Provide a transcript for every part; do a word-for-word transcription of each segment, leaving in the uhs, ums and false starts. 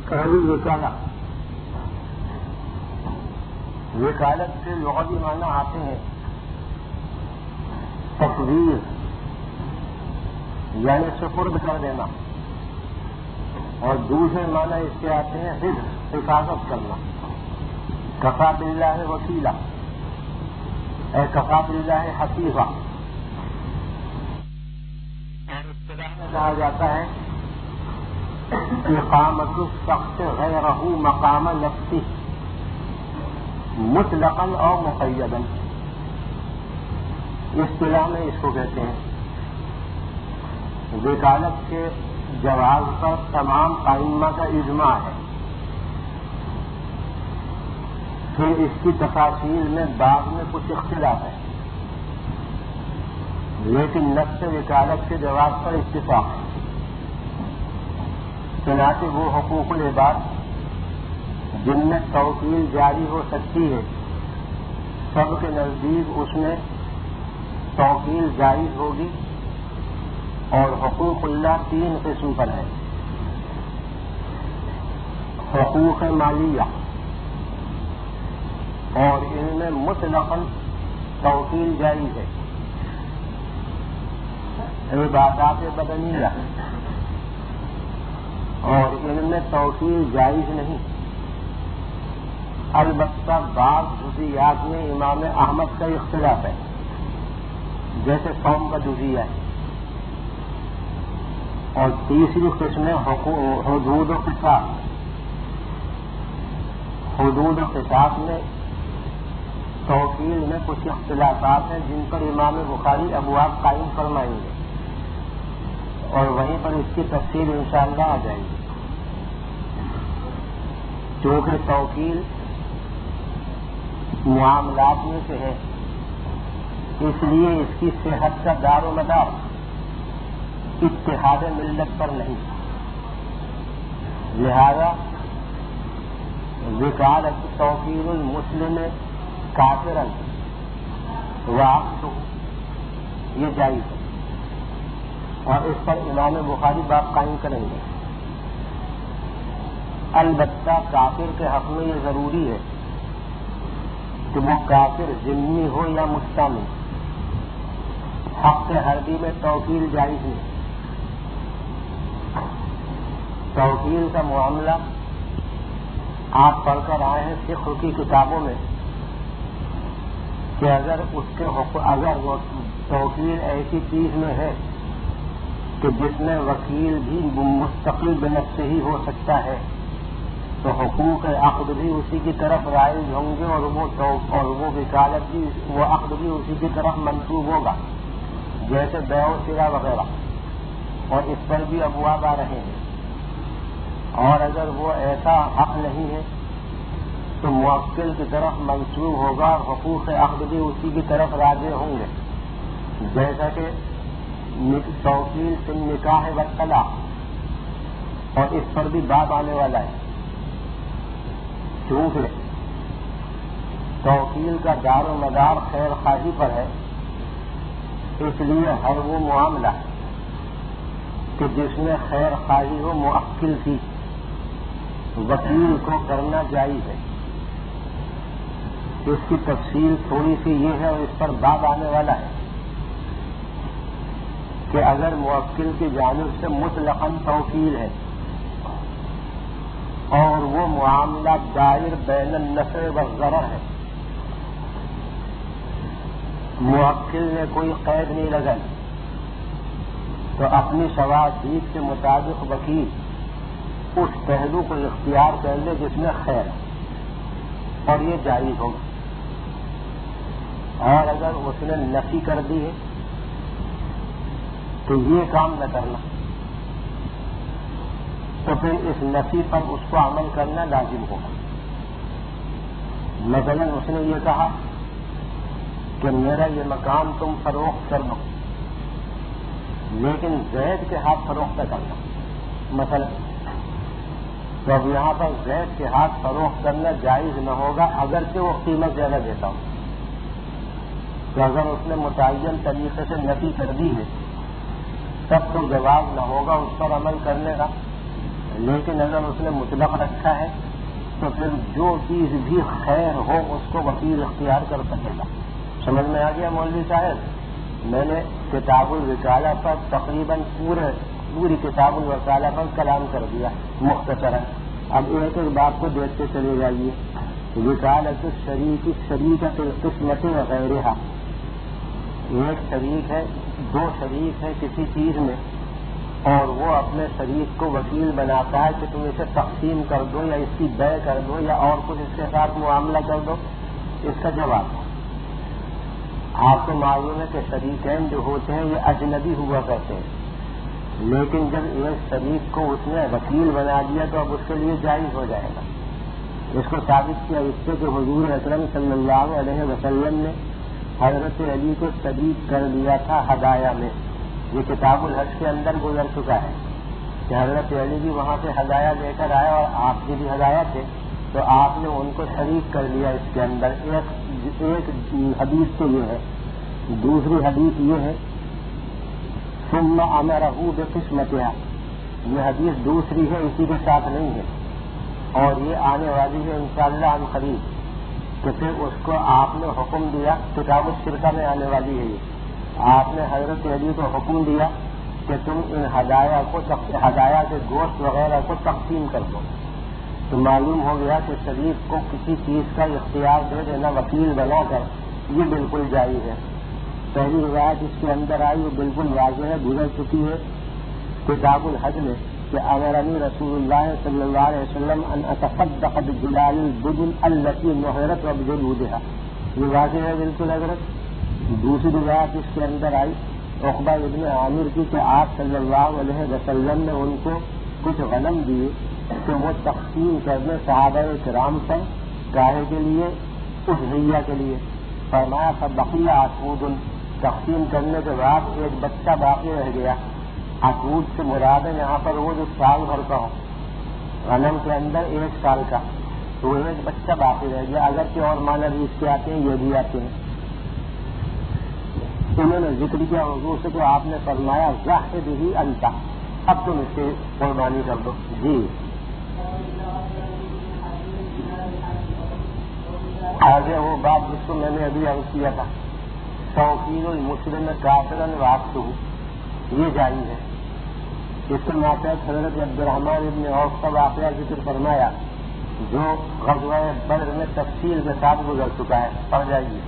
پہلی وکالت وکالت کے لغوی معنی آتے ہیں تفویض یعنی سپرد کر دینا، اور دوسرے معنی اس کے آتے ہیں حفظ حفاظت کرنا. کفا باللہ وکیلا اے کفا باللہ حفیظا. اور اصطلاح میں کہا جاتا ہے اقامت الشخص غیرہ مقام نفسہ مطلقا اور مقیدا. اصطلاح میں اس کو کہتے ہیں. وکالت کے جواز پر تمام ائمہ کا اجماع ہے. پھر اس کی تفاصیل میں بعض میں کچھ اختلاف ہے، لیکن نفس وکالت کے جواز پر اتفاق ہے. چنانچہ وہ حقوق العباد جن میں توکیل جاری ہو سکتی ہے، سب کے نزدیک اس میں توکیل جائز ہوگی. اور حقوق اللہ تین قسم پر ہے: حقوق مالیہ، اور ان میں مطلقاً توکیل جائز ہے. عبادات بدنیہ، اور ان میں توکیل جائز نہیں. البتہ بعض جزیات میں امام احمد کا اختلاف ہے، جیسے قوم کا جزیہ ہے. اور تیسری قسم حدود و قصاص. حدود و قصاص میں توکیل میں کچھ اختلافات ہیں جن پر امام بخاری ابواب قائم فرمائیں گے، اور وہیں پر اس کی تفصیل انشاءاللہ آ جائے گی. کیونکہ توکیل معاملات میں سے ہے، اس لیے اس کی صحت کا دار و مدار اتحاد ملت پر نہیں. لہذا وکالت توکیل المسلم کافرا وعقدہ یہ جائز ہے، اور اس پر امام بخاری باب قائم کریں گے. البتہ کافر کے حق میں یہ ضروری ہے کہ وہ کافر ذمہ ہو یا مستعمل. حق حربی میں توکیل جائز نہیں. توکیل کا معاملہ آپ پڑھ کر آئے ہیں فقہ کی کتابوں میں کہ اگر اس کے اگر وہ توکیل ایسی چیز میں ہے کہ جس میں وکیل بھی مستقل بنفسہ ہی ہو سکتا ہے، تو حقوق عقد بھی اسی کی طرف رائج ہوں گے، اور وہ اور وہ وکالت بھی وہ عقد بھی اسی کی طرف منسوب ہوگا، جیسے بیع و شراء وغیرہ. اور اس پر بھی ابواب آ رہے ہیں. اور اگر وہ ایسا حق نہیں ہے تو موکل کی طرف منسوب ہوگا، اور حقوق عقد بھی اسی کی طرف راجع ہوں گے، جیسا کہ توکیل سے نکاح و طلاق. اور اس پر بھی باب آنے والا ہے. کیونکہ توکیل کا دار و مدار خیر خواہی پر ہے، اس لیے ہر وہ معاملہ کہ جس میں خیر خواہی ہو موکل کی وکیل کو کرنا جائز ہے. اس کی تفصیل تھوڑی سی یہ ہے، اور اس پر باب آنے والا ہے کہ اگر موکل کی جانب سے مطلقاً توکیل ہے اور وہ معاملہ دائر بین النفع والضرر ہے، موکل نے کوئی قید نہیں لگائی، تو اپنی شواہد کے مطابق وکیل اس پہلو کو اختیار کر لے جس میں خیر ہے، اور یہ جائز ہوگا. اور اگر اس نے نفی کر دی ہے تو یہ کام نہ کرنا، تو پھر اس نفی پر اس کو عمل کرنا لازم ہوگا. مثلا اس نے یہ کہا کہ میرا یہ مکان تم فروخت کر دو، لیکن زید کے ہاتھ فروخت نہ کرنا. مثلا تو اب یہاں پر زید کے ہاتھ فروخت کرنا جائز نہ ہوگا، اگرچہ وہ قیمت زیادہ دیتا ہوں. تو اگر اس نے متعین طریقے سے نفی کر دی ہے تب تو جواب نہ ہوگا اس پر عمل کرنے کا، لیکن اگر اس نے مطلق رکھا ہے تو پھر جو چیز بھی خیر ہو اس کو وکیل اختیار کر سکے گا. سمجھ میں آ گیا مولوی صاحب؟ میں نے کتاب الوکالہ پر تقریباً پورے پوری کتاب الوکالہ پر کلام کر دیا مختصرا. اب ایک ایک بات کو دیکھتے چلے جائیے. وکالت الشریک شریکۃ القسمت وغیرہ. ایک شریک ہے، دو شریک ہے کسی چیز میں، اور وہ اپنے شریک کو وکیل بناتا ہے کہ تم اسے تقسیم کر دو یا اس کی بے کر دو یا اور کچھ اس کے ساتھ معاملہ کر دو. اس کا جواب آپ کو معلوم ہے کہ شریکین جو ہوتے ہیں یہ اجنبی ہوا کرتے ہیں، لیکن جب ایک شریک کو اس نے وکیل بنا دیا تو اب اس کے لیے جائز ہو جائے گا. اس کو ثابت کیا اس سے کہ حضور اکرم صلی اللہ علیہ وسلم نے حضرت علی کو شریک کر دیا تھا ہدایہ میں. یہ کتاب الحج کے اندر گزر چکا ہے کہ حضرت علی بھی وہاں سے ہدایہ لے کر آئے اور آپ کے بھی ہدایہ تھے، تو آپ نے ان کو شریک کر لیا اس کے اندر. ایک ایک حدیث تو یہ ہے. دوسری حدیث یہ ہے ثم امرہ بقسمتها. یہ حدیث دوسری ہے، اسی کے ساتھ نہیں ہے، اور یہ آنے والی ہے انشاءاللہ عن قریب. تو پھر اس کو آپ نے حکم دیا، کتاب الشرکہ میں آنے والی ہے یہ. آپ نے حضرت علی کو حکم دیا کہ تم ان ہدایہ کو ہدایہ کے گوشت وغیرہ کو تقسیم کر دو. تو معلوم ہو گیا کہ شریف کو کسی چیز کا اختیار دے دینا وکیل بنا کر یہ بالکل جائز ہے. پہلی روایت اس کے اندر آئی وہ بالکل واضح ہے، گزر چکی ہے کتاب الحج میں کہ امرنی رسول اللہ صلی اللہ علیہ وسلم ان اتصدق بجلال البدن التي نحرت وبجلودها. یہ واضح ہے بالکل حضرت. دوسری روایت اس کے اندر آئی عقبہ ابن عامر کی کہ آپ صلی اللہ علیہ وسلم نے ان کو کچھ غنم دیے کہ وہ تقسیم کرنے صحابہ کرام پر گاہے کے لیے اضحیہ کے لیے. فرمایا فبقی عقود. تقسیم کرنے کے بعد ایک بچہ باقی رہ گیا. عقود سے مراد ہے یہاں پر وہ جو سال بھر کا ہو، غنم کے اندر ایک سال کا، تو وہ ایک بچہ باقی رہ گیا. اگرچہ اور معنی بھی اس کے آتے ہیں، یہ بھی آتے ہیں. انہوں نے ذکر کیا حضور سے تو آپ نے فرمایا واحد ہی انتا، اب تم اس سے قربانی کر دو. جی آگے وہ بات جس کو میں نے ابھی عرض کیا تھا توکیل المسلم کافرا وعقدہ، یہ جائز ہے. اس کے ماتحت حضرت عبد الرحمن ابن عوف کا واقعہ ذکر فرمایا جو غزوہ بدر میں تفصیل کے ساتھ گزر چکا ہے. پڑھ جائیے.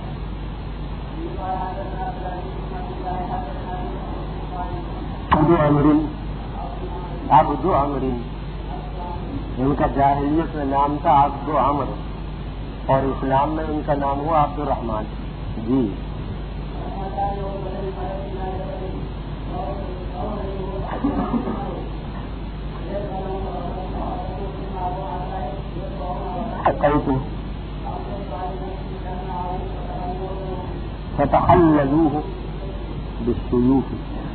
ابو عمرو ابو عمرو ان کا جاہلیت میں نام تھا عبد عمرو، اور اسلام میں ان کا نام ہوا عبد الرحمن. جی فتحللوه بالسيوف.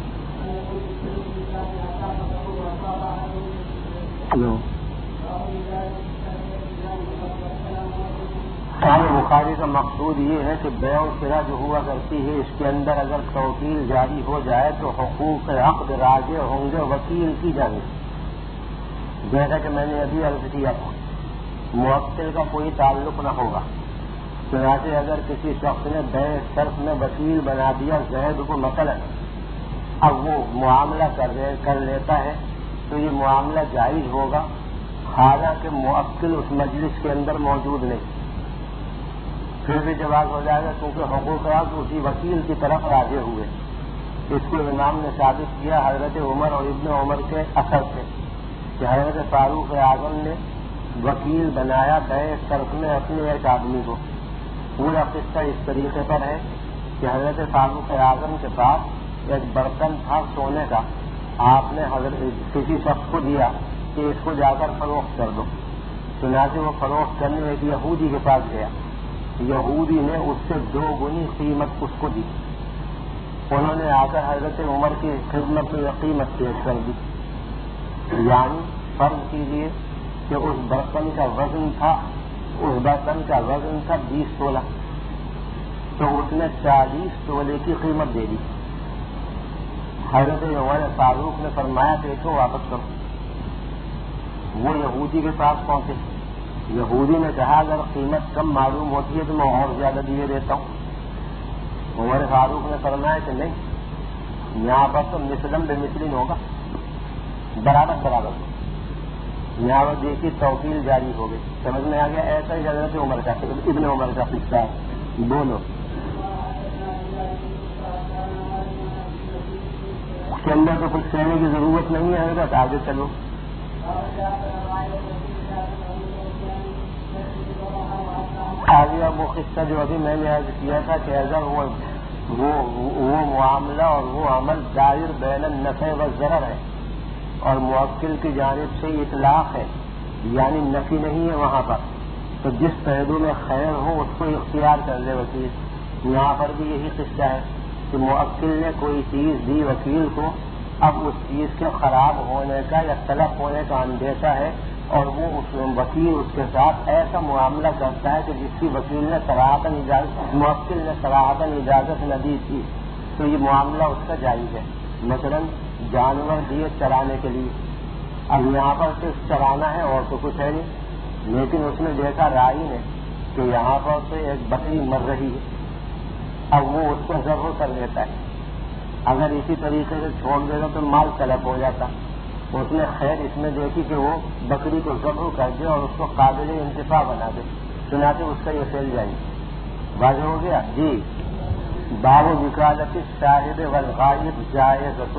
بخاری کا مقصود یہ ہے کہ بیع و شرا جو ہوا کرتی ہے اس کے اندر اگر توکیل جاری ہو جائے تو حقوق عقد راجع ہوں گے وکیل کی جانب. جیسا کہ میں نے ابھی عرض کیا تھا موکل کا کوئی تعلق نہ ہوگا. چنانچہ اگر کسی شخص نے بیع شرط میں وکیل بنا دیا زید کو مثلا، اب وہ معاملہ کر لیتا ہے تو یہ معاملہ جائز ہوگا، حالانکہ موکل اس مجلس کے اندر موجود نہیں. پھر بھی جواز ہو جائے گا کیونکہ حقوق عقد اسی وکیل کی طرف راجع ہوئے. اس کو امام نے ثابت کیا حضرت عمر اور ابن عمر کے اثر سے کہ حضرت فاروق اعظم نے وکیل بنایا بیع شرط میں اپنے ایک آدمی کو. پورا قصہ اس طریقے پر ہے کہ حضرت فاروق اعظم کے پاس ایک برتن تھا سونے کا، آپ نے حضرت کسی شخص کو دیا کہ اس کو جا کر فروخت کر دو. چنانچہ وہ فروخت کرنے ایک یہودی کے پاس گیا. یہودی نے اس سے دو گنی قیمت اس کو دی. انہوں نے آ کر حضرت عمر کی خدمت میں قیمت پیش کر دی. یعنی فرض کیجیے کہ اس برتن کا وزن تھا اس برتن کا وزن تھا بیس تولہ، تو اس نے چالیس تولے کی قیمت دے دی. حضرت عمر فاروق نے فرمایا کہ اس کو واپس کرو. وہ یہودی کے پاس پہنچے. یہودی نے کہا اگر قیمت کم معلوم ہوتی ہے تو میں اور زیادہ دیے دیتا ہوں. عمر فاروق نے فرمایا کہ نہیں, یہاں پر تو مثلم بے مثلن ہوگا, برابر برابر. یہاں پر دیکھی توکیل جاری ہو گئی. سمجھ میں آ گیا. ایسا ہی حضرت عمر کا ابن عمر کا قصہ ہے. بولو اس کے اندر تو کچھ کہنے کی ضرورت نہیں ہے حضرت, آگے چلو. آگے وہ قصہ جو ابھی میں نے عرض کیا تھا کہ اگر وہ وہ, وہ معاملہ اور وہ عمل دائر بین النفع والضرر ہے اور موکل کی جانب سے اطلاق ہے, یعنی نفی نہیں ہے وہاں پر, تو جس پہلو میں خیر ہو اس کو اختیار کر لے وکیل. یہاں پر بھی یہی قصہ ہے کہ موکل نے کوئی چیز دی وکیل کو, اب اس چیز کے خراب ہونے کا یا تلف ہونے کا اندیشہ ہے اور وہ اس وکیل اس کے ساتھ ایسا معاملہ کرتا ہے کہ جس کی وکیل نے صراحتاً اجازت موکل نے صراحتاً اجازت نہ دی تھی, تو یہ معاملہ اس کا جائز ہے. مثلاً جانور دیے چرانے کے لیے, اب یہاں پر صرف چرانا ہے اور تو کچھ ہے نہیں, لیکن اس نے دیکھا رائی نے کہ یہاں پر سے ایک بکری مر رہی ہے, اب وہ اس کو ذبح کر لیتا ہے. اگر اسی طریقے سے چھوڑ دے گا تو مال طلب ہو جاتا. اس نے خیر اس میں دیکھی کہ وہ بکری کو ذبح کر دے اور اس کو قابل انتفاع بنا دے, چنانچہ اس کا یہ پھیل جائے. واضح ہو گیا جی. باب وکالت الشاہد والغائب جائزۃ.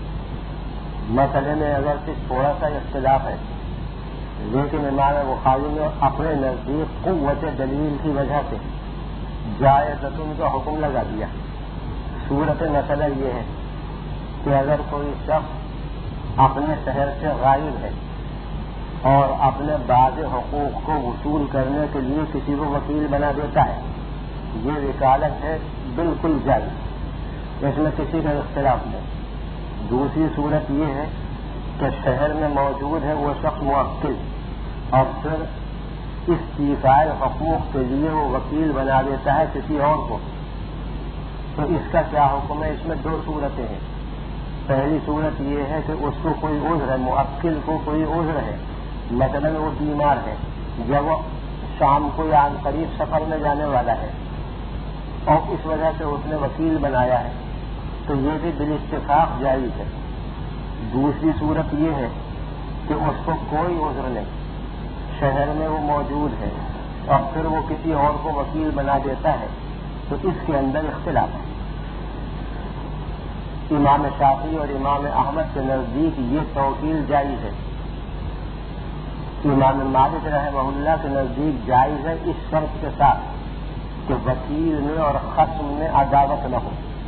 مسئلے میں اگر صرف تھوڑا سا اختلاف ہے, لیکن امام بخاری نے اپنے نزدیک قوت دلیل کی وجہ سے جائزۃ کا حکم لگا دیا. صورت مسئلہ یہ ہے کہ اگر کوئی شخص اپنے شہر سے غائب ہے اور اپنے بعض حقوق کو وصول کرنے کے لیے کسی کو وکیل بنا دیتا ہے, یہ وکالت ہے بالکل جائز, اس میں کسی کا اختلاف نہیں. دوسری صورت یہ ہے کہ شہر میں موجود ہے وہ شخص موکل اور پھر اس ایفائے حقوق کے لیے وہ وکیل بنا دیتا ہے کسی اور کو, تو اس کا کیا حکم ہے؟ اس میں دو صورتیں ہیں. پہلی صورت یہ ہے کہ اس کو کوئی عذر ہے, موکل کو کوئی عذر ہے, مثلا وہ بیمار ہے یا وہ شام کو یا عن قریب سفر میں جانے والا ہے اور اس وجہ سے اس نے وکیل بنایا ہے, تو یہ بھی بالاتفاق جائز ہے. دوسری صورت یہ ہے کہ اس کو کوئی عذر نہیں, شہر میں وہ موجود ہے اور پھر وہ کسی اور کو وکیل بنا دیتا ہے, تو اس کے اندر اختلاف ہے. امام شافعی اور امام احمد کے نزدیک یہ توکیل جائز ہے. امام مالک رحمہ اللہ کے نزدیک جائز ہے اس شرط کے ساتھ کہ وکیل میں اور خصم میں عداوت نہ ہو,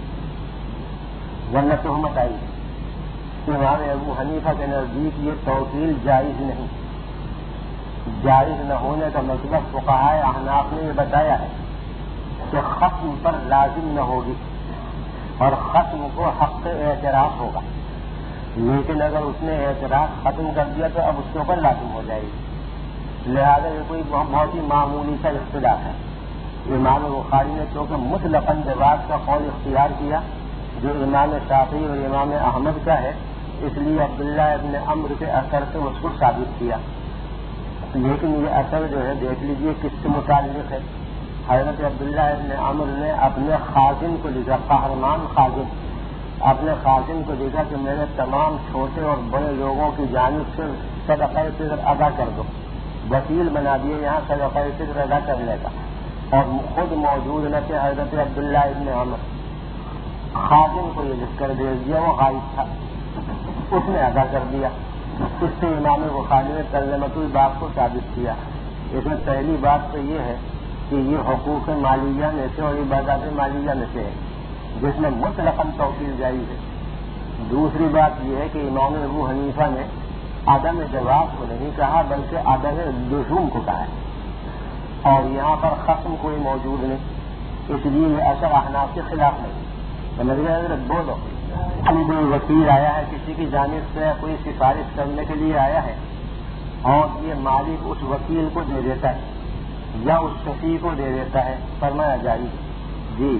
ورنہ تہمت آئی. امام ابو حنیفہ کے نزدیک یہ توکیل جائز نہیں. جائز نہ ہونے کا مطلب فقہائے احناف نے یہ بتایا ہے کہ خصم پر لازم نہ ہوگی اور خصم کو حق اعتراف ہوگا, لیکن اگر اس نے اعتراف ختم کر دیا تو اب اس کے اوپر لازم ہو جائے گی. لہذا یہ کوئی بہت ہی معمولی سا اختلاف ہے. امام بخاری نے چونکہ مطلقاً جواز کا قول اختیار کیا جو امام شافعی اور امام احمد کا ہے, اس لیے عبداللہ ابن عمرو کے اثر سے اس کو ثابت کیا. لیکن یہ اثر جو ہے دیکھ لیجئے کس سے متعلق ہے. حضرت عبداللہ ابن عمرو نے اپنے خازن کو لکھا, قہرمان خازن, اپنے خازن کو لکھا کہ میرے تمام چھوٹے اور بڑے لوگوں کی جانب سے صدقہ فطر ادا کر دو. وکیل بنا دیے یہاں صدقہ فطر ادا کرنے کا, اور خود موجود نہ تھے حضرت عبداللہ ابن عمرو. خازن کو یہ لکھ کر بھیج دیا, وہ غائب تھا, اس نے ادا کر دیا. اس سے امام بخاری نے ترجمۃ الباب کو ثابت کیا. اس میں پہلی بات تو یہ ہے کہ یہ حقوق مالیہ میں سے اور عبادات مالیہ میں سے ہے جس میں مطلقاً توکیل جائز ہے. دوسری بات یہ ہے کہ امام ابو حنیفہ نے عدم جواز کو نہیں کہا بلکہ عدم لزوم کو کہا ہے, اور یہاں پر خصم کوئی موجود نہیں, اس لیے یہ اثر احناف کے خلاف نہیں. سمجھ گئے حضرت؟ بولو. ابھی کوئی وکیل آیا ہے, کسی کی جانب سے کوئی سفارش کرنے کے لیے آیا ہے, اور یہ مالک اس وکیل کو دے دیتا ہے یا اس شفیع کو دے دیتا ہے, فرمایا جاری. جی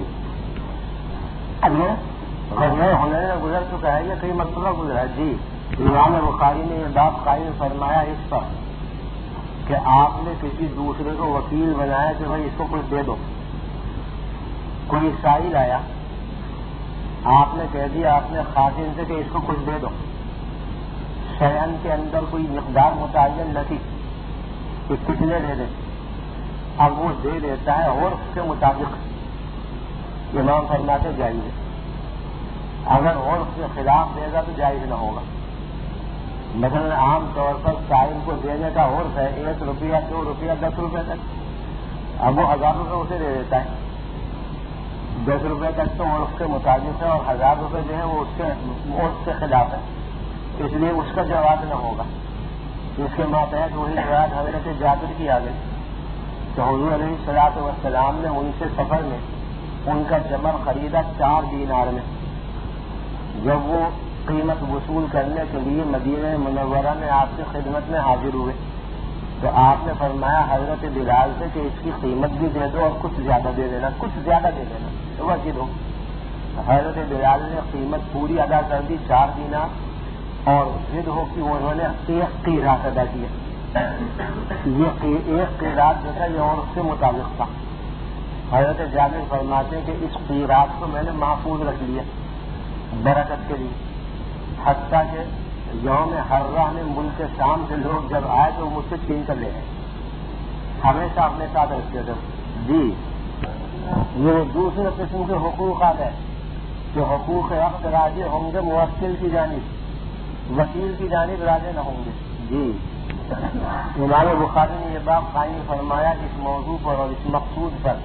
غزوہ حنین میں گزر چکا ہے یا کئی مرتبہ گزرا ہے. جی امام بخاری نے یہ باب قائم فرمایا اس اس پر کہ آپ نے کسی دوسرے کو وکیل بنایا کہ بھائی اس کو کچھ دے دو. کوئی سائل آیا, آپ نے کہہ دیا آپ نے خازن سے کہ اس کو کچھ دے دو. شیئن کے اندر کوئی مقدار متعین نہ تھی کہ کتنے دے دیں. اب وہ دے دیتا ہے اور اس کے مطابق امام فرماتے جائز ہے. اگر اور اس کے خلاف دے گا تو جائز نہ ہوگا. مثلا عام طور پر سائل کو دینے کا عرف ہے ایک روپیہ دو روپیہ دس روپے تک. اب وہ ہزار روپے اسے دے دیتا ہے. دس روپے تک تو عرف کے مطابق ہے, اور ہزار روپے جو ہے وہ اس کے عرف کے خلاف ہے, اس لیے اس کا جواز نہ ہوگا. اس کے ماتحت وہی روایت حضرت جابر کی آ گئی کہ حضور علیہ الصلوۃ والسلام نے ان سے سفر میں ان کا جمل خریدا چار دینار میں. جب وہ قیمت وصول کرنے کے لیے مدینہ منورہ میں آپ کی خدمت میں حاضر ہوئے تو آپ نے فرمایا حضرت بلال سے کہ اس کی قیمت بھی دے دو اور کچھ زیادہ دے دینا, کچھ زیادہ دے دینا تو وکیل ہو. حضرت بلال نے قیمت پوری ادا کر دی چار دینار, اور ضد ہو کہ انہوں نے ایک قیراط ادا کیا. یہ ایک قیراط جو تھا یہ اور اس کے مطابق تھا. حضرت جابر فرماتے ہیں کہ اس قیراط کو میں نے محفوظ رکھ لیا برکت کے لیے, حتیٰ کہ یوم حرہ میں ملک شام سے لوگ جب آئے تو مجھ سے چھین کر لے گئے. ہمیشہ اپنے ساتھ رکھتے تھے. جی یہ دوسرے قسم کے حقوقات ہیں کہ حقوق حق راضی ہوں گے موکل کی جانب, وکیل کی جانب راضی نہ ہوں گے. جی امام بخاری نے یہ بات قائم فرمایا اس موضوع پر اور اس مقصود پر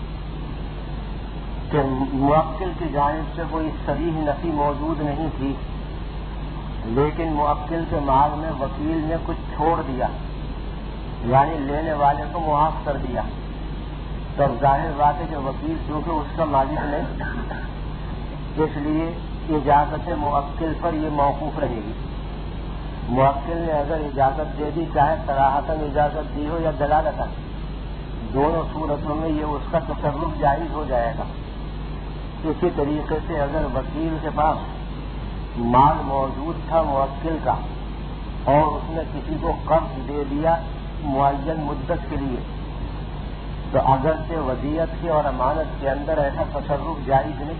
کہ موکل کی جانب سے کوئی صریح نفی موجود نہیں تھی, لیکن موکل کے مال میں وکیل نے کچھ چھوڑ دیا, یعنی لینے والے کو معاف کر دیا. تب ظاہر بات ہے کہ وکیل چونکہ اس کا مالک نہیں, اس لیے اجازت موکل پر یہ موقوف رہے گی. موکل نے اگر اجازت دے دی, چاہے صراحتاً اجازت دی ہو یا دلالتاً, دونوں صورتوں میں یہ اس کا تصرف جائز ہو جائے گا. اسی طریقے سے اگر وکیل کے پاس مال موجود تھا موکل کا اور اس نے کسی کو قرض دے دیا معین مدت کے لیے, تو اگرچہ ودیعت کے اور امانت کے اندر ایسا تصرف جائز نہیں,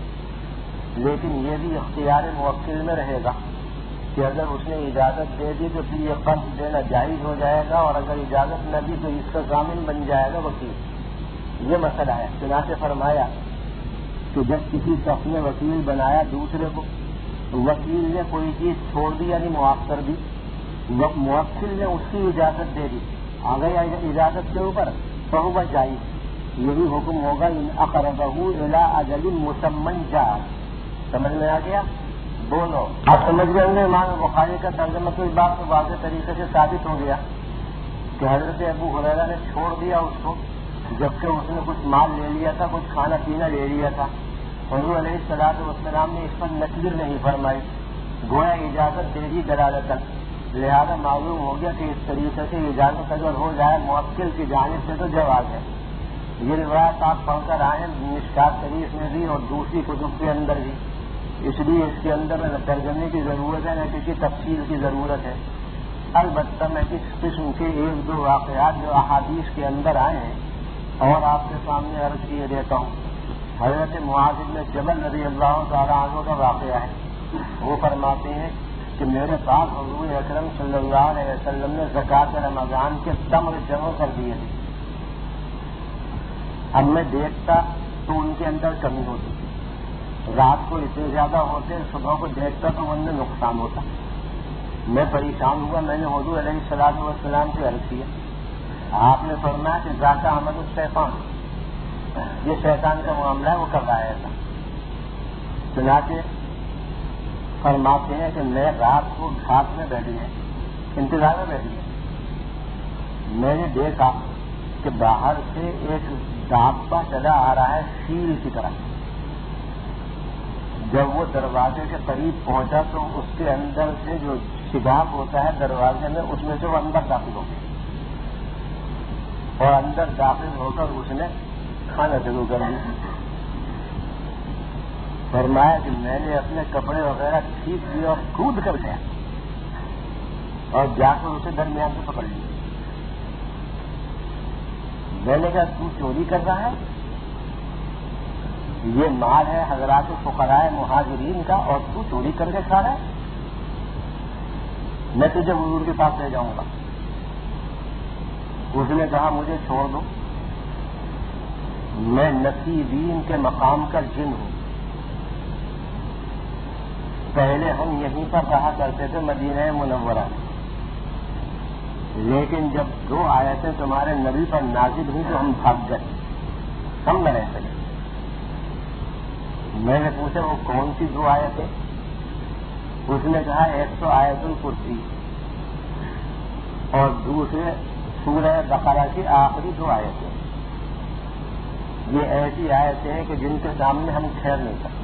لیکن یہ بھی اختیار موکل میں رہے گا کہ اگر اس نے اجازت دے دی تو پھر یہ قرض دینا جائز ہو جائے گا, اور اگر اجازت نہ دی تو اس کا ضامن بن جائے گا وکیل. یہ مسئلہ ہے. چنانچہ فرمایا کہ جب کسی شخص نے وکیل بنایا دوسرے کو, وکیل نے کوئی چیز چھوڑ دی یعنی معاف کر دی, موکل نے اس کی اجازت دے دی, آ گئی اجازت کے اوپر تو وہ جائز. یہ بھی حکم ہوگا ان اقربہ الی اجل مسمى جاء. سمجھ میں آ گیا دونوں. آپ سمجھ گئے ہوں گے امام بخاری کا ترجمہ تو اس بات کو واضح طریقے سے ثابت ہو گیا کہ حضرت ابو ہریرہ نے چھوڑ دیا اس کو, جبکہ اس نے کچھ مال لے لیا تھا, کچھ کھانا پینا لے لیا تھا. حضور علیہ الصلوۃ والسلام نے اس پر نکیر نہیں فرمائی, گویا اجازت دے دی دلالتاً. لہذا معلوم ہو گیا کہ اس طریقے سے اجازت اگر ہو جائے موکل کی جانب سے تو جواز ہے. یہ روایت آپ پڑھ کر آئے مشکات شریف میں بھی اور دوسری کتب کے اندر بھی, اس لیے اس کے اندر نہ ترجمے کی ضرورت ہے نہ کسی تفصیل کی ضرورت ہے. البتہ میں اس قسم کے ایک دو واقعات جو احادیث کے اندر آئے ہیں اور آپ کے سامنے عرض کیے دیتا ہوں. حضرت معاذ بن جبل رضی اللہ تعالیٰ عنہ کا واقعہ ہے. وہ فرماتے ہیں کہ میرے پاس حضور اکرم صلی اللہ علیہ وسلم نے زکوٰۃ رمضان کے تمر جمع کر دیے تھے. اب میں دیکھتا تو ان کے اندر کمی ہوتی, رات کو اتنے زیادہ ہوتے, صبح کو دیکھتا تو ان میں نقصان ہوتا. میں پریشان ہوا, میں نے حضور علیہ الصلوۃ والسلام سے عرض کیا. آپ نے فرمایا کہ ذاکر احمد الشیطان, یہ شیطان کا معاملہ ہے, وہ کر رہا ہے ایسا. چنانچہ فرماتے ہیں کہ میں رات کو گھاٹ میں بیٹھی ہے, انتظار میں بیٹھی ہے. میں نے دیکھا کہ باہر سے ایک دابا چلا آ رہا ہے شیل کی طرح. جب وہ دروازے کے قریب پہنچا تو اس کے اندر سے جو شگاف ہوتا ہے دروازے میں, اس میں سے وہ اندر داخل ہو گئی اور اندر داخل ہو کر اس نے کھانا شروع کر دیا. فرمایا کہ میں نے اپنے کپڑے وغیرہ ٹھیک کیے اور کود کر گیا اور جا کر اسے درمیان سے پکڑ لیا. میں نے کہا تو چوری کر رہا ہے؟ یہ مال ہے حضرات فقراء مہاجرین کا اور تو چوری کر کے کھا رہا ہے؟ میں تجھے حضور کے پاس لے جاؤں گا. اس نے کہا مجھے چھوڑ دو، میں نصیبین کے مقام کا جن ہوں. پہلے ہم یہیں پر رہا کرتے تھے مدینہ منورہ میں، لیکن جب دو آیتیں تمہارے نبی پر نازل ہوئی تو ہم بھاگ گئے، ہم نہ رہ سکے. میں نے پوچھا وہ کون سی دو آیتیں؟ اس نے کہا ایک تو آیت الکرسی اور دوسرے سورہ بقرہ کی آخری دو آیتیں. یہ ایسی آیتیں ہیں کہ جن کے سامنے ہم ٹھہر نہیں سکتے.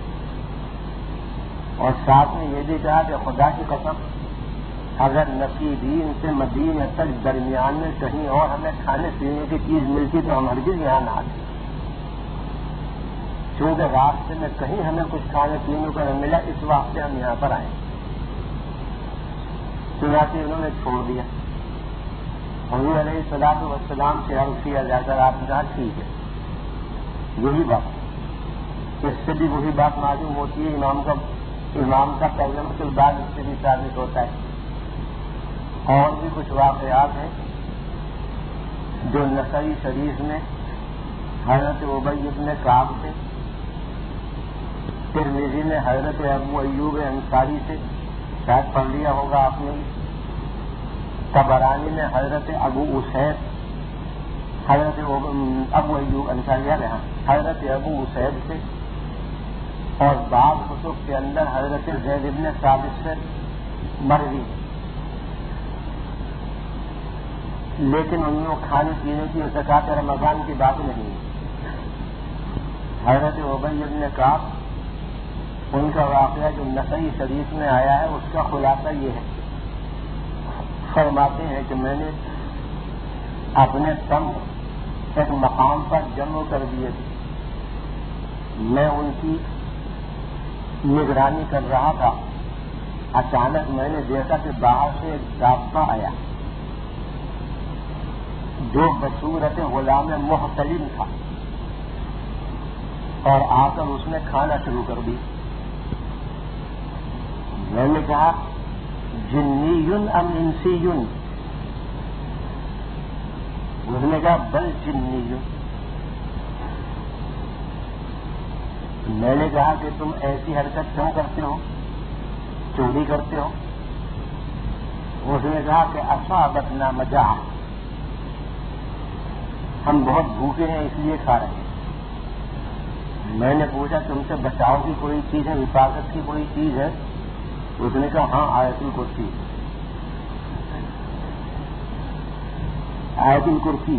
اور ساتھ میں یہ بھی کہا کہ خدا کی قسم اگر نصیبین سے مدینہ تک درمیان میں کہیں اور ہمیں کھانے پینے کی چیز ملتی تو ہم ہرگز یہاں نہ آتے، کیونکہ راستے میں کہیں ہمیں کچھ کھانے پینے کو نہ ملا، اس واسطے ہم یہاں پر آئے. چنانچہ انہوں نے چھوڑ دیا. حضور علیہ الصلوۃ والسلام سے عرض کیا جا کر آپ نے کہا ٹھیک ہے. یہی بات، اس سے بھی وہی بات معلوم ہوتی ہے امام کا امام کا ترجمہ کے بعد اس سے بھی ثابت ہوتا ہے. اور بھی کچھ واقعات ہیں جو نسائی شریف میں حضرت ابی بن کعب سے، ترمذی میں حضرت ابو ایوب انصاری سے، شاید پڑھ لیا ہوگا آپ نے، طبرانی میں حضرت ابو اسید حضرت ابو ایوب انصاری یہاں حضرت ابو اسید سے، اور بعض کتب کے اندر حضرت زید بن ثابت سے مروی. لیکن ان میں کھانے پینے کی زکات رمضان کی بات نہیں ہے. حضرت ابی بن کعب ان کا واقعہ جو نسائی شریف میں آیا ہے اس کا خلاصہ یہ ہے، فرماتے ہیں کہ میں نے اپنے تم ایک مقام پر جمع کر دیے تھے. میں ان کی نگرانی کر رہا تھا. اچانک میں نے دیکھا کہ باہر سے ایک دابہ آیا جو بصورت غلام محتلم تھا، اور آ کر اس نے کھانا شروع کر دی. میں نے کہا جنیون ام انسیون؟ اس نے کہا بل جنیون. میں نے کہا کہ تم ایسی حرکت کیوں کرتے ہو، چوری کرتے ہو؟ اس نے کہا کہ اصابتنا مجاعہ، ہم بہت بھوکے ہیں اس لیے کھا رہے ہیں. میں نے پوچھا تم سے بچاؤ کی کوئی چیز ہے، حفاظت کی کوئی چیز ہے؟ اس نے کہا ہاں آیت الکرسی. آیت الکرسی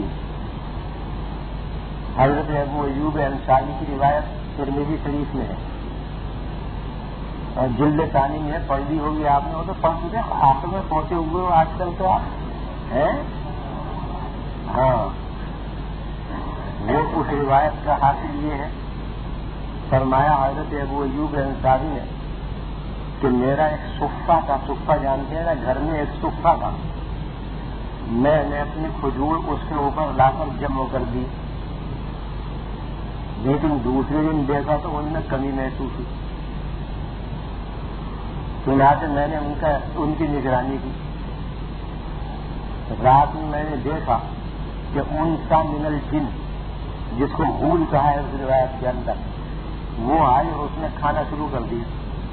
حضرت ابو ایوب انصاری کی روایت ترمذی شریف میں ہے اور جلد ثانی میں ہے، پڑھ لی ہوگی آپ نے. وہ تو پڑھ چکے، آخر میں پہنچے ہوئے ہو آج کل تو آپ ہیں. ہاں، وہ اس روایت کا حاصل یہ ہے، فرمایا حضرت ابو ایوب انصاری نے کہ میرا ایک صفہ تھا، صفہ جانتے ہیں نا، گھر میں ایک صفہ تھا، میں نے اپنی کھجور اس کے اوپر لا کر جمع کر دی. لیکن دوسرے دن دیکھا تو ان میں کمی محسوس ہوئی. چنانچہ میں نے ان کا ان کی نگرانی کی. رات میں میں نے دیکھا کہ ان کا من الجن، جس کو غول کہا ہے اس روایت کے اندر، وہ آئے اور اس نے کھانا شروع کر دیا.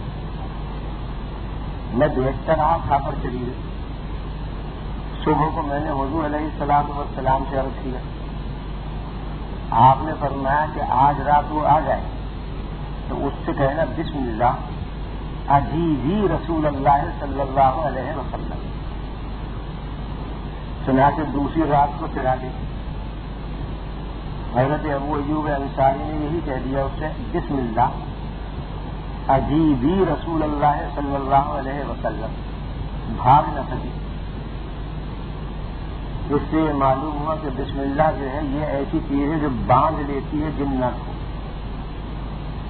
میں دیکھتا رہا، کھا کر چلی گئی. صبح کو میں نے حضور علیہ الصلوۃ والسلام سے عرض کیا. آپ نے فرمایا کہ آج رات وہ آ جائے تو اس سے کہنا بسم اللہ عجیبی رسول اللہ صلی اللہ علیہ وسلم. چنانچہ دوسری رات کو چلا دی. حضرت ابو ایوب انصاری نے یہی کہہ دیا اس سے بسم اللہ عجیبی رسول اللہ صلی اللہ علیہ وسلم. بھاگ نہ سکی. اس سے یہ معلوم ہوا کہ بسم اللہ جو ہے یہ ایسی چیز ہے جو باندھ لیتی ہے جنات کو.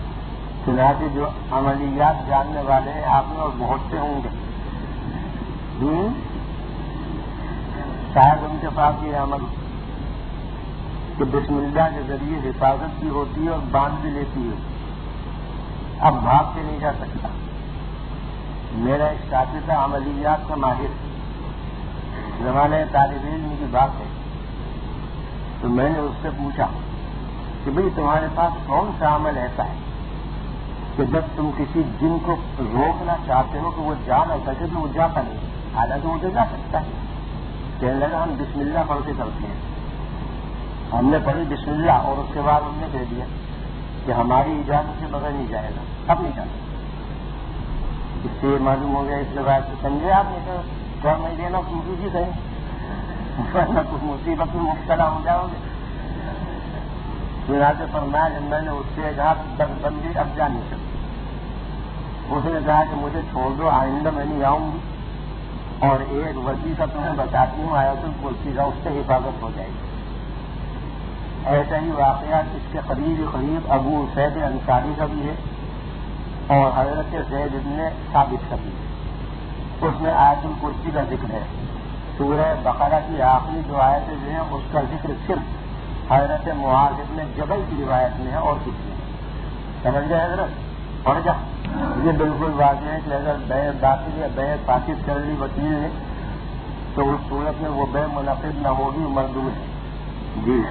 چنانچہ جو عملیات جاننے والے ہیں آپ میں اور بہت سے ہوں گے، شاید ان کے پاس یہ عمل کہ بسم اللہ کے ذریعے حفاظت بھی ہوتی ہے اور باندھ بھی لیتی ہے. اب بھاگ کے نہیں جا سکتا. میرا ایک ساتھی تھا عملیات کا ماہر، زمانہ طالب علم کی بات ہے، تو میں نے اس سے پوچھا کہ بھئی تمہارے پاس کون سا عمل ایسا ہے کہ جب تم کسی جن کو روکنا چاہتے ہو کہ وہ جا نہ سکے تو وہ جاتا نہیں، حالانکہ وہ تو جا سکتا ہے. کہنے لگا ہم بسم اللہ پڑھ کے کرتے ہیں. ہم نے پڑھی بسم اللہ اور اس کے بعد ہم نے کہہ دیا کہ ہماری اجازت سے بغیر نہیں جائے گا، اب نہیں جانا. اس سے معلوم ہو گیا اس روایت سے سمجھے آپ نے کہ نہیں دینا کسی چیز ہے ورنہ کچھ مصیبت میں مبتلا ہو جاؤ گے. چنانچہ فرمایا جب میں نے اس سے کہا دس بندی اب جا نہیں سکتی. اس نے کہا کہ مجھے چھوڑ دو، آئندہ میں نہیں آؤں گی، اور ایک وظیفہ تمہیں بتاتی ہوں آیت الکرسی کا، اس سے حفاظت ہو جائے گی. ایسا ہی واقعہ اس کے قریب قریب ابو سید انصاری کا بھی ہے اور حضرت زید بن ثابت کا بھی ہے. اس میں آیت الکرسی کا ذکر ہے. سورہ بقرہ کی آخری جو آیتیں جو ہیں اس کا ذکر صرف حضرت معاذ بن جبل کی روایت میں ہے اور کچھ نہیں. سمجھ گئے حضرت؟ پڑھ جا. یہ بالکل واضح ہے کہ اگر بے داخل یا بے فاسد کر لی وکیل نے تو اس صورت میں وہ بے منعقد نہ ہوگی، مردود ہے. جی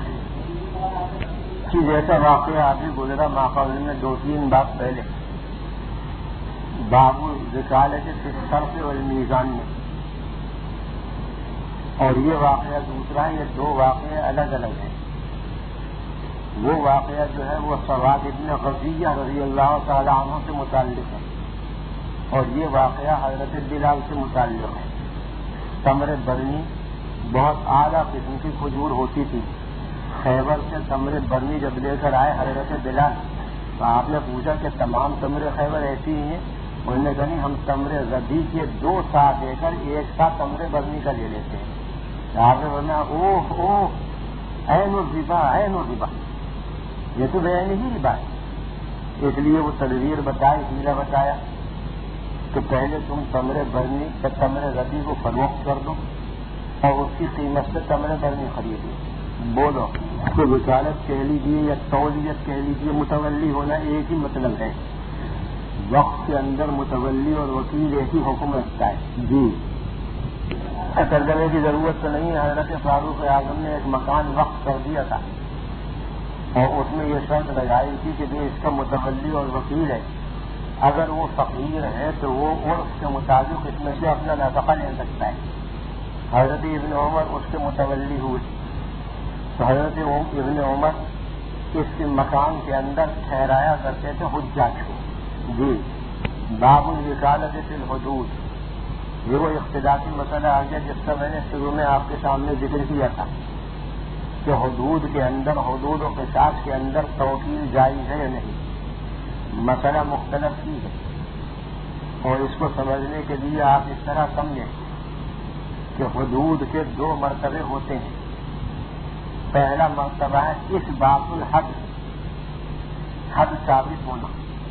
چیز ایسا واقعہ آگے گزرا ماقبل میں دو تین بات پہلے باب الرسالۃ فی الصرف والمیزان میں، اور یہ واقعہ دوسرا ہے. یہ دو واقعے الگ الگ ہیں. وہ واقعہ جو ہے وہ سواد ابن غزیہ رضی اللہ تعالیٰ عنہ سے متعلق ہے، اور یہ واقعہ حضرت بلال سے متعلق ہے. تمر برنی بہت اعلیٰ قسم کی کھجور ہوتی تھی. خیبر سے تمر برنی جب لے کر آئے حضرت بلال تو آپ نے پوچھا کہ تمام تمر خیبر ایسی ہی ہیں؟ انہوں نے کہا نہیں، ہم تمر ربی کے دو سا دے کر ایک سا تمر برنی کا لے لیتے ہیں. آپ نے بولا اوہ اوہ عین الربا عین الربا، یہ تو بے عین ہی ربا ہے. اس لیے وہ تدبیر بتائی، ہیلا بتایا کہ پہلے تم تمر برنی یا تمر ربی کو فروخت کر دو اور اس کی قیمت سے تمر برنی خریدو. بولو کہ وکالت کہہ لیجیے یا تولیت کہہ لیجیے، متولی ہونا ایک ہی مطلب ہے. وقت کے اندر متولی اور وکیل ایک ہی حکم رکھتا ہے. جی ترجمے کی ضرورت تو نہیں. حضرت فاروق اعظم نے ایک مکان وقف کر دیا تھا اور اس میں یہ شرط لگائی تھی کہ اس کا متولی اور وکیل ہے، اگر وہ فقیر ہے تو وہ عرف کے مطابق اس میں سے اپنا نفقہ لے سکتا ہے. حضرت ابن عمر اس کے متولی ہوئے تو حضرت ابن عمر اس کے مکان کے اندر ٹھہرایا کرتے تھے حجاج کو. جی باب الوکالت فی الحدود، یہ وہ اختلافی مسئلہ آ گیا جس کا میں نے شروع میں آپ کے سامنے ذکر کیا تھا کہ حدود کے اندر، حدود و قصاص کے اندر توکیل جائز ہے یا نہیں. مسئلہ مختلف ہی ہے اور اس کو سمجھنے کے لیے آپ اس طرح سمجھیں کہ حدود کے دو مرتبے ہوتے ہیں. پہلا مرتبہ ہے اس بات الحد، حد ثابت ہونا،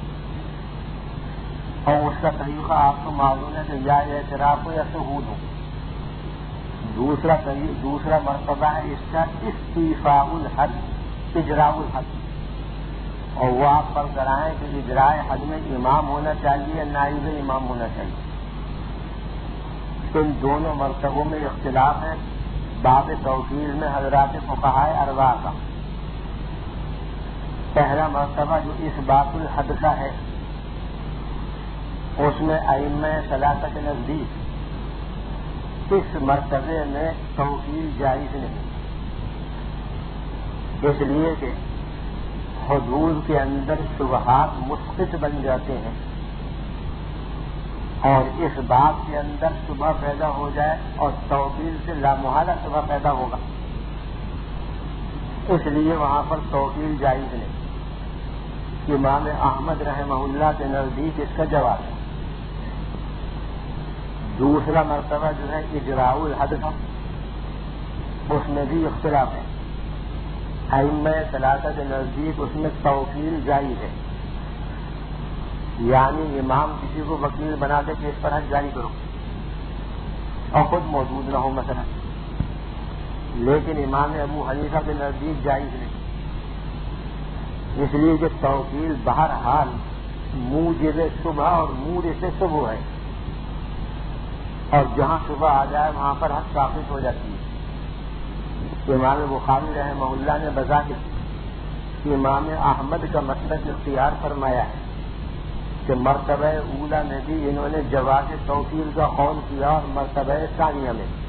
اور اس کا طریقہ آپ کو معلوم ہے کہ یا اعتراف ہو یا شہود ہو. دوسرا دوسرا مرتبہ ہے اس کا استیفاء الحد، اجراء الحد، اور وہ آپ پر کرائیں کہ اجراء حد میں امام ہونا چاہیے، نائب امام ہونا چاہیے. ان دونوں مرتبوں میں اختلاف ہے باب توکیل میں حضرات فقہاء اربعہ کا. پہلا مرتبہ جو اس باب الحد کا ہے اس میں ائمہ ثلاثہ کے نزدیک اس مرتبے میں توکیل جائز نہیں، اس لیے کہ حدود کے اندر شبہات مسقط بن جاتے ہیں اور اس بات کے اندر شبہ پیدا ہو جائے اور توکیل سے لامحالہ شبہ پیدا ہوگا، اس لیے وہاں پر توکیل جائز نہیں. امام احمد رحمہ اللہ کے نزدیک اس کا جواب ہے. دوسرا مرتبہ جو ہے اجراء الحد کا، اس میں بھی اختلاف ہے. ائمہ ثلاثہ کے نزدیک اس میں توکیل جائز ہے، یعنی امام کسی کو وکیل بنا دے کہ اس پر حد جاری کرو، اور خود موجود نہ ہو مثلا. لیکن امام ابو حنیفہ کے نزدیک جائز نہیں، اس لیے کہ توکیل بہرحال موجب صبح اور مورث صبح ہے، اور جہاں صبح آ جائے وہاں پر حد ثابت ہو جاتی ہے. امام بخاری رحمہ اللہ نے بظاہر امام احمد کا مسلک اختیار فرمایا ہے کہ مرتبہ اولا میں بھی انہوں نے جواز توکیل کا قول کیا اور مرتبہ ثانیہ میں